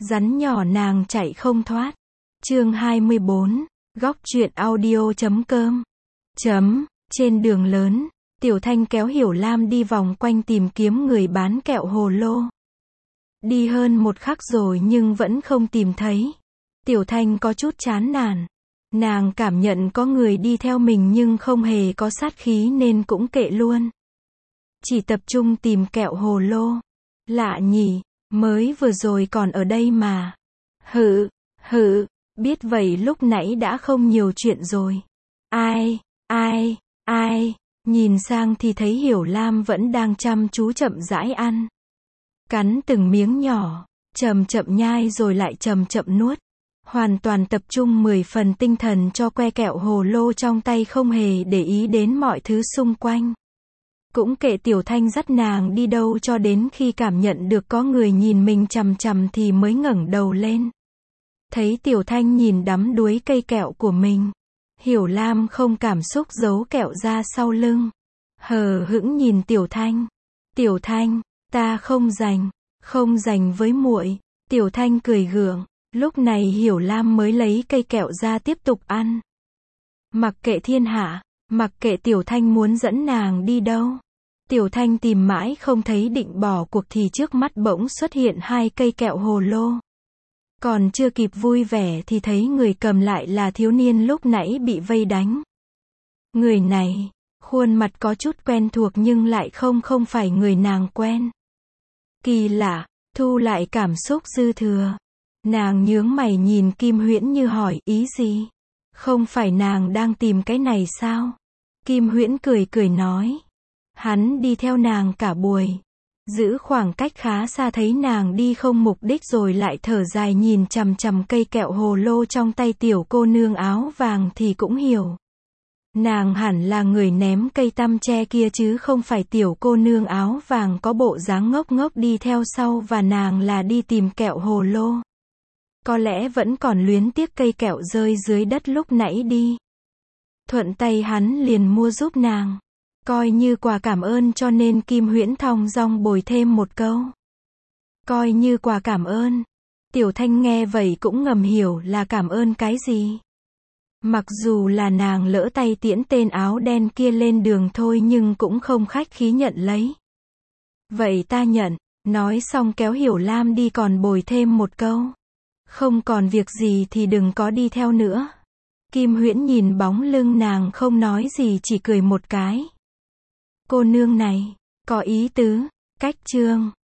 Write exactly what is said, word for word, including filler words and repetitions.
Rắn nhỏ nàng chạy không thoát. Chương hai mươi bốn, góc truyện audio chấm com. Chấm, trên đường lớn, Tiểu Thanh kéo Hiểu Lam đi vòng quanh tìm kiếm người bán kẹo hồ lô. Đi hơn một khắc rồi nhưng vẫn không tìm thấy. Tiểu Thanh có chút chán nản. Nàng cảm nhận có người đi theo mình nhưng không hề có sát khí nên cũng kệ luôn. Chỉ tập trung tìm kẹo hồ lô. Lạ nhỉ, mới vừa rồi còn ở đây mà. Hự, hự, biết vậy lúc nãy đã không nhiều chuyện rồi. Ai, ai, ai, nhìn sang thì thấy Hiểu Lam vẫn đang chăm chú chậm rãi ăn. Cắn từng miếng nhỏ, chậm chậm nhai rồi lại chậm chậm nuốt. Hoàn toàn tập trung mười phần tinh thần cho que kẹo hồ lô trong tay, không hề để ý đến mọi thứ xung quanh. Cũng kệ Tiểu Thanh dắt nàng đi đâu, cho đến khi cảm nhận được có người nhìn mình chằm chằm thì mới ngẩng đầu lên. Thấy Tiểu Thanh nhìn đắm đuối cây kẹo của mình, Hiểu Lam không cảm xúc giấu kẹo ra sau lưng. Hờ hững nhìn Tiểu Thanh. Tiểu Thanh, ta không rảnh, không rảnh với muội. Tiểu Thanh cười gượng. Lúc này Hiểu Lam mới lấy cây kẹo ra tiếp tục ăn. Mặc kệ thiên hạ, mặc kệ Tiểu Thanh muốn dẫn nàng đi đâu. Tiểu Thanh tìm mãi không thấy, định bỏ cuộc thì trước mắt bỗng xuất hiện hai cây kẹo hồ lô. Còn chưa kịp vui vẻ thì thấy người cầm lại là thiếu niên lúc nãy bị vây đánh. Người này, khuôn mặt có chút quen thuộc nhưng lại không không phải người nàng quen. Kỳ lạ, thu lại cảm xúc dư thừa. Nàng nhướng mày nhìn Kim Huyễn Như hỏi ý gì? Không phải nàng đang tìm cái này sao? Kim Huyễn cười cười nói. Hắn đi theo nàng cả buổi. Giữ khoảng cách khá xa, thấy nàng đi không mục đích rồi lại thở dài nhìn chằm chằm cây kẹo hồ lô trong tay tiểu cô nương áo vàng thì cũng hiểu. Nàng hẳn là người ném cây tăm tre kia chứ không phải tiểu cô nương áo vàng có bộ dáng ngốc ngốc đi theo sau, và nàng là đi tìm kẹo hồ lô. Có lẽ vẫn còn luyến tiếc cây kẹo rơi dưới đất lúc nãy đi. Thuận tay hắn liền mua giúp nàng. Coi như quà cảm ơn, cho nên Kim Huyễn thong dong bồi thêm một câu. Coi như quà cảm ơn. Tiểu Thanh nghe vậy cũng ngầm hiểu là cảm ơn cái gì. Mặc dù là nàng lỡ tay tiễn tên áo đen kia lên đường thôi nhưng cũng không khách khí nhận lấy. Vậy ta nhận, nói xong kéo Hiểu Lam đi, còn bồi thêm một câu. Không còn việc gì thì đừng có đi theo nữa. Kim Huyễn nhìn bóng lưng nàng không nói gì, chỉ cười một cái. Cô nương này, có ý tứ. Cách chương